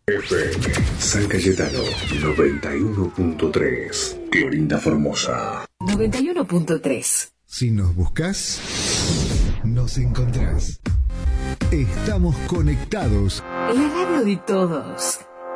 FM San Cayetano 91.3. Clorinda Formosa 91.3. Si nos buscas, nos encontrás. Estamos conectados. La radio de todos.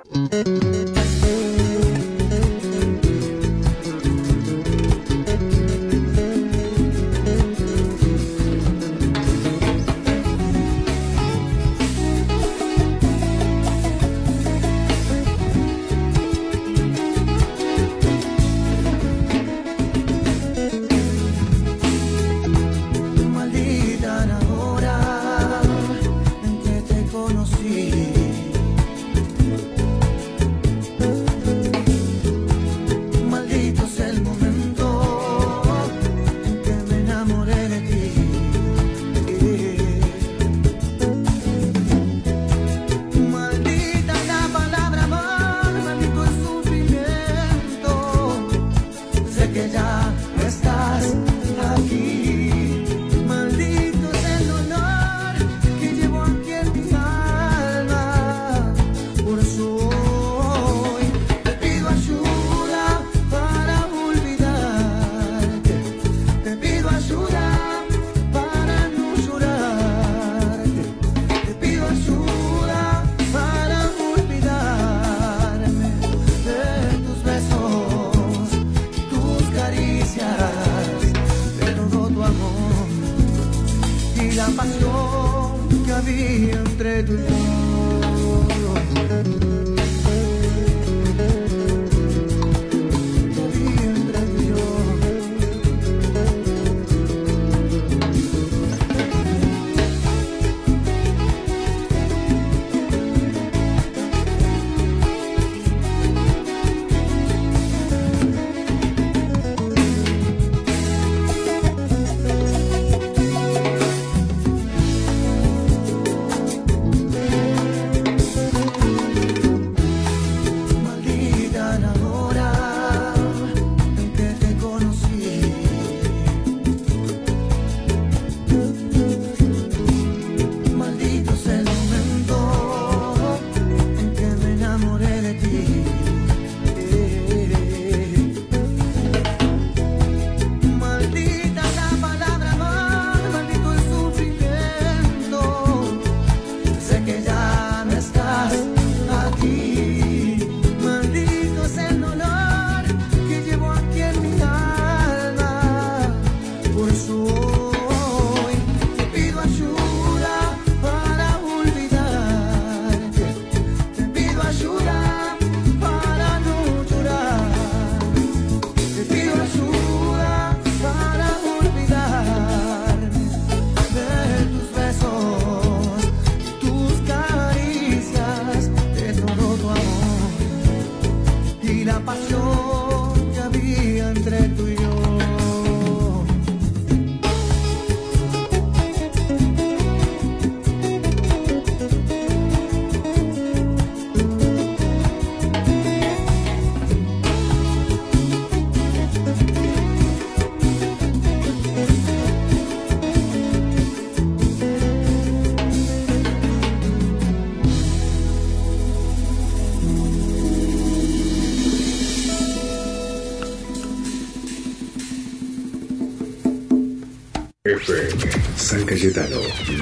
FM San Cayetano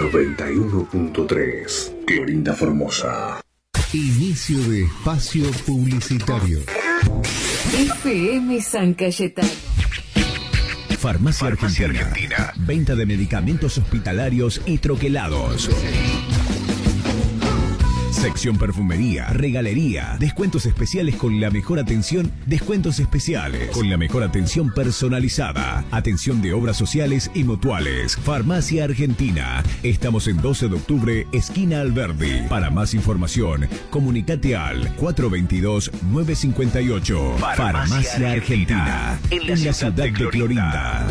91.3. Clorinda Formosa. Inicio de espacio publicitario. FM San Cayetano. Farmacia Argentina. Venta de medicamentos hospitalarios y troquelados. Sección perfumería, regalería, descuentos especiales con la mejor atención, descuentos especiales con la mejor atención personalizada, atención de obras sociales y mutuales. Farmacia Argentina. Estamos en 12 de octubre, esquina Alberdi. Para más información, comunicate al 422-958. Farmacia Argentina. En la ciudad de Clorinda.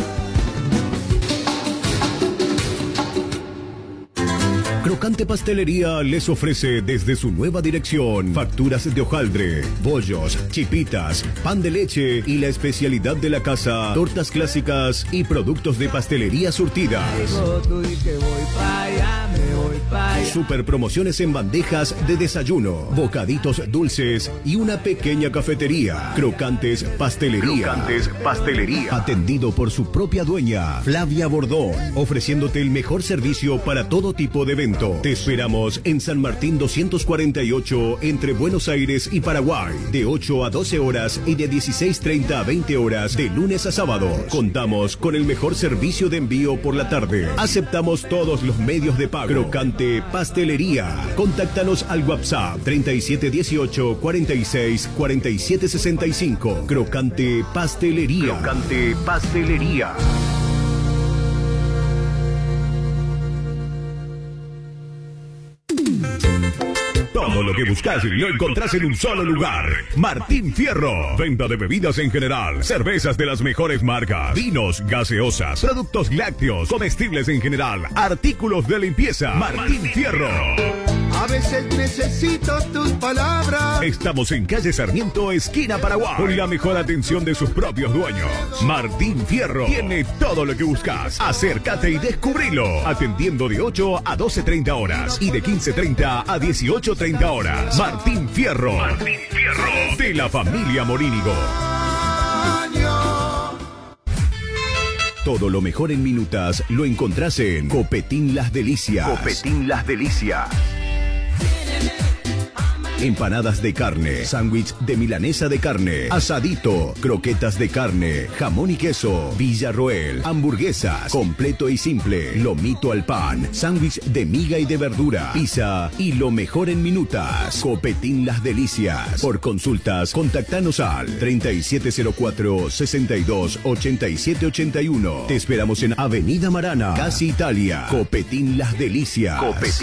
Crocante Pastelería les ofrece desde su nueva dirección facturas de hojaldre, bollos, chipitas, pan de leche y la especialidad de la casa, tortas clásicas y productos de pastelería surtidas. Super promociones en bandejas de desayuno, bocaditos dulces y una pequeña cafetería. Crocantes Pastelería. Atendido por su propia dueña, Flavia Bordón, ofreciéndote el mejor servicio para todo tipo de evento. Te esperamos en San Martín 248, entre Buenos Aires y Paraguay, de 8 a 12 horas y de 16:30 a 20 horas de lunes a sábado. Contamos con el mejor servicio de envío por la tarde. Aceptamos todos los medios de pago. Crocante Pastelería. Contáctanos al WhatsApp 3718 46 47 65. Crocante Pastelería. Todo lo que buscas lo encontrás en un solo lugar. Martín Fierro. Venta de bebidas en general, cervezas de las mejores marcas, vinos, gaseosas, productos lácteos, comestibles en general, artículos de limpieza. Martín Fierro. A veces necesito tus palabras. Estamos en calle Sarmiento, esquina Paraguay, con la mejor atención de sus propios dueños. Martín Fierro tiene todo lo que buscas. Acércate y descubrilo. Atendiendo de 8 a 12:30 horas y de 15:30 a 18:30 horas. Martín Fierro. De la familia Morínigo. Todo lo mejor en minutas lo encontrás en Copetín Las Delicias. Empanadas de carne, sándwich de milanesa de carne, asadito, croquetas de carne, jamón y queso, Villarroel, hamburguesas, completo y simple, lomito al pan, sándwich de miga y de verdura, pizza y lo mejor en minutas. Copetín Las Delicias. Por consultas, contactanos al 3704 62 87 81. Te esperamos en Avenida Marana, Casa Italia. Copetín Las Delicias.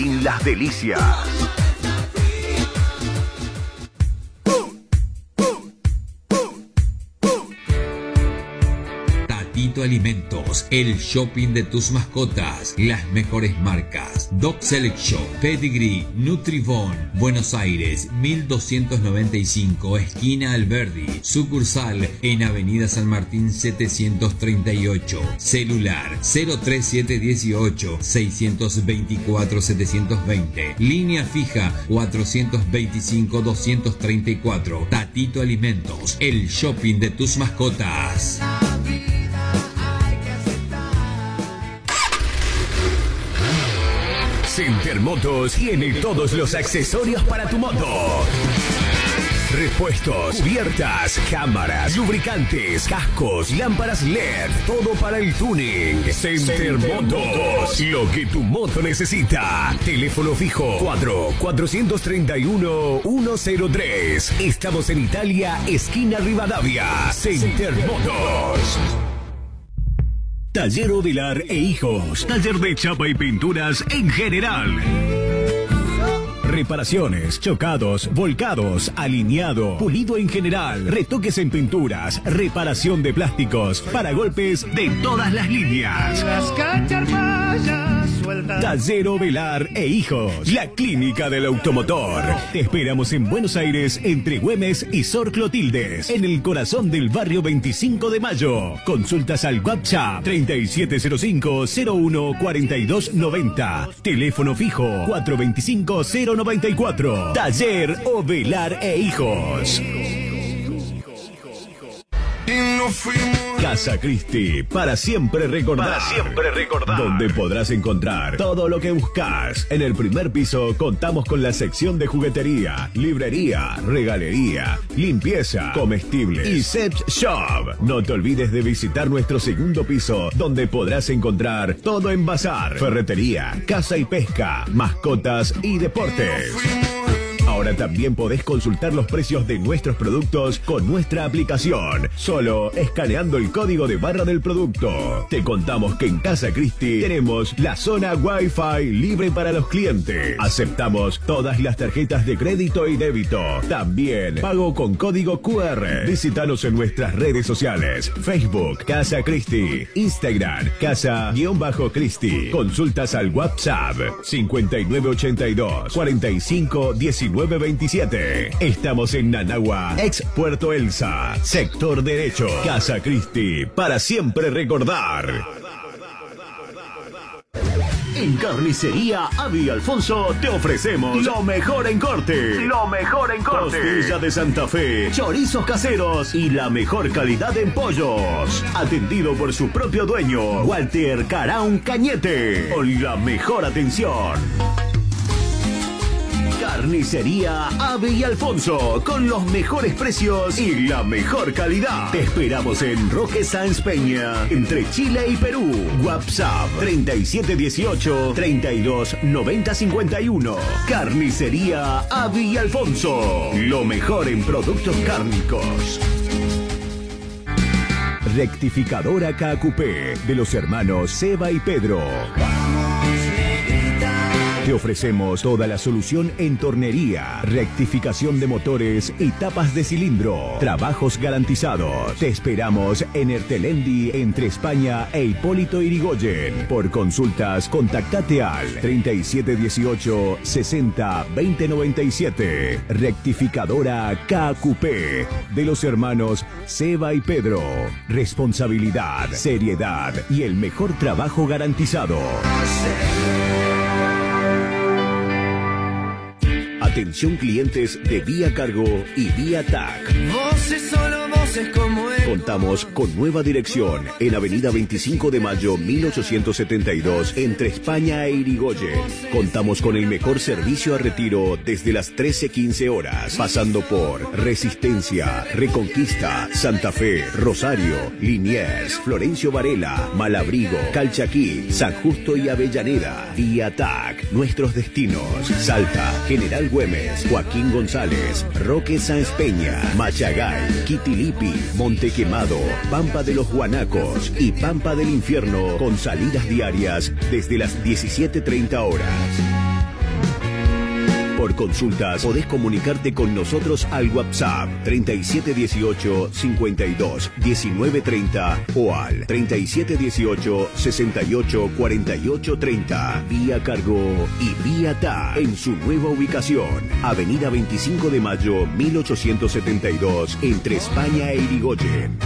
Tatito Alimentos, el shopping de tus mascotas, las mejores marcas, Dog Selection, Pedigree, Nutribon, Buenos Aires, 1295, esquina Alberdi, sucursal en Avenida San Martín 738, celular 03718 624 720, línea fija 425 234. Tatito Alimentos, el shopping de tus mascotas. Center Motos tiene todos los accesorios para tu moto. Repuestos, cubiertas, cámaras, lubricantes, cascos, lámparas LED, todo para el tuning. Center Motos, lo que tu moto necesita. Teléfono fijo 431-103. Estamos en Italia, esquina Rivadavia. Center Motos. Taller Ovelar e Hijos. Taller de chapa y pinturas en general. Reparaciones, chocados, volcados, alineado, pulido en general, retoques en pinturas, reparación de plásticos, para golpes de todas las líneas. Las cacharmayas sueltas. Taller Ovelar e Hijos, la clínica del automotor. Te esperamos en Buenos Aires, entre Güemes y Sor Clotildes, en el corazón del barrio 25 de Mayo. Consultas al WhatsApp 3705-014290. Teléfono fijo 425-094. Taller Ovelar e Hijos. Casa Cristi, para siempre recordar. Donde podrás encontrar todo lo que buscas. En el primer piso contamos con la sección de juguetería, librería, regalería, limpieza, comestibles y sex shop. No te olvides de visitar nuestro segundo piso, donde podrás encontrar todo en bazar, ferretería, caza y pesca, mascotas y deportes. Ahora también podés consultar los precios de nuestros productos con nuestra aplicación, solo escaneando el código de barra del producto. Te contamos que en Casa Cristi tenemos la zona Wi-Fi libre para los clientes. Aceptamos todas las tarjetas de crédito y débito. También pago con código QR. Visítanos en nuestras redes sociales: Facebook, Casa Cristi, Instagram, Casa-Cristi. Consultas al WhatsApp 5982 45 19 27. Estamos en Nanagua, ex Puerto Elsa, sector derecho. Casa Cristi, para siempre recordar. En Carnicería Avi Alfonso te ofrecemos lo mejor en corte. Lo mejor en corte. Costilla de Santa Fe, chorizos caseros y la mejor calidad en pollos. Atendido por su propio dueño, Walter Caraún Cañete. Con la mejor atención. Carnicería Avi Alfonso, con los mejores precios y la mejor calidad. Te esperamos en Roque Sáenz Peña, entre Chile y Perú. WhatsApp 3718-329051. Carnicería Avi Alfonso, lo mejor en productos cárnicos. Rectificadora KQP de los hermanos Seba y Pedro. Te ofrecemos toda la solución en tornería, rectificación de motores y tapas de cilindro. Trabajos garantizados. Te esperamos en Ertelendi, entre España e Hipólito Yrigoyen. Por consultas, contactate al 3718 60 2097. Rectificadora KQP de los hermanos Seba y Pedro. Responsabilidad, seriedad y el mejor trabajo garantizado. Atención clientes de Vía Cargo y Vía TAC. Voces, solo voces como él. Contamos con nueva dirección en Avenida 25 de Mayo 1872 entre España e Irigoyen. Contamos con el mejor servicio a retiro desde las 13:15 horas, pasando por Resistencia, Reconquista, Santa Fe, Rosario, Liniers, Florencio Varela, Malabrigo, Calchaquí, San Justo y Avellaneda. Vía TAC, nuestros destinos: Salta, General Güemes, Joaquín González, Roque Sáenz Peña, Machagay, Quitilipi, Montequemado, Pampa de los Guanacos y Pampa del Infierno, con salidas diarias desde las 17:30 horas. Por consultas podés comunicarte con nosotros al WhatsApp 3718 52 19 30 o al 3718 68 48 30. Vía Cargo y Vía TAC en su nueva ubicación, Avenida 25 de Mayo 1872 entre España e Irigoyen.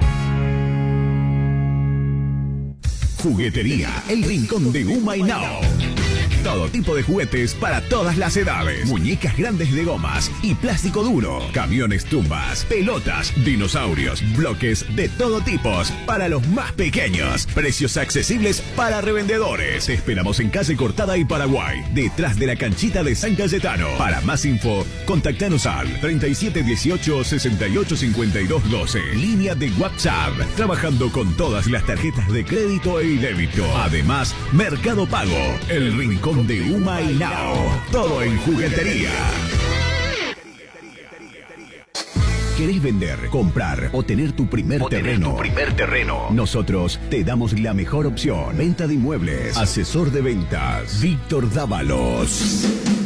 Juguetería El Rincón de Humaynao. Todo tipo de juguetes para todas las edades. Muñecas grandes de gomas y plástico duro. Camiones tumbas, pelotas, dinosaurios, bloques de todo tipo para los más pequeños. Precios accesibles para revendedores. Te esperamos en Calle Cortada y Paraguay, detrás de la canchita de San Cayetano. Para más info, contactanos al 3718 68 52 12. Línea de WhatsApp. Trabajando con todas las tarjetas de crédito y débito. Además, Mercado Pago. El Rincón de Humaynao. Todo en juguetería. ¿Querés vender, comprar o tener tu primer terreno? Nosotros te damos la mejor opción. Venta de inmuebles. Asesor de ventas, Víctor Dávalos.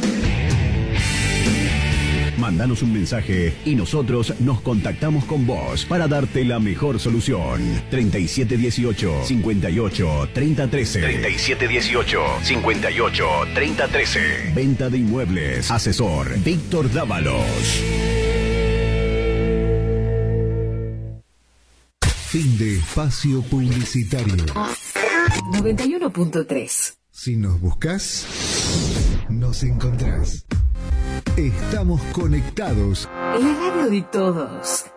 Mándanos un mensaje y nosotros nos contactamos con vos para darte la mejor solución. 3718 58 30 13. 3718 58 30 13. Venta de inmuebles. Asesor Víctor Dávalos. Fin de espacio publicitario. 91.3. Si nos buscas, nos encontrás. Estamos conectados. La radio de todos.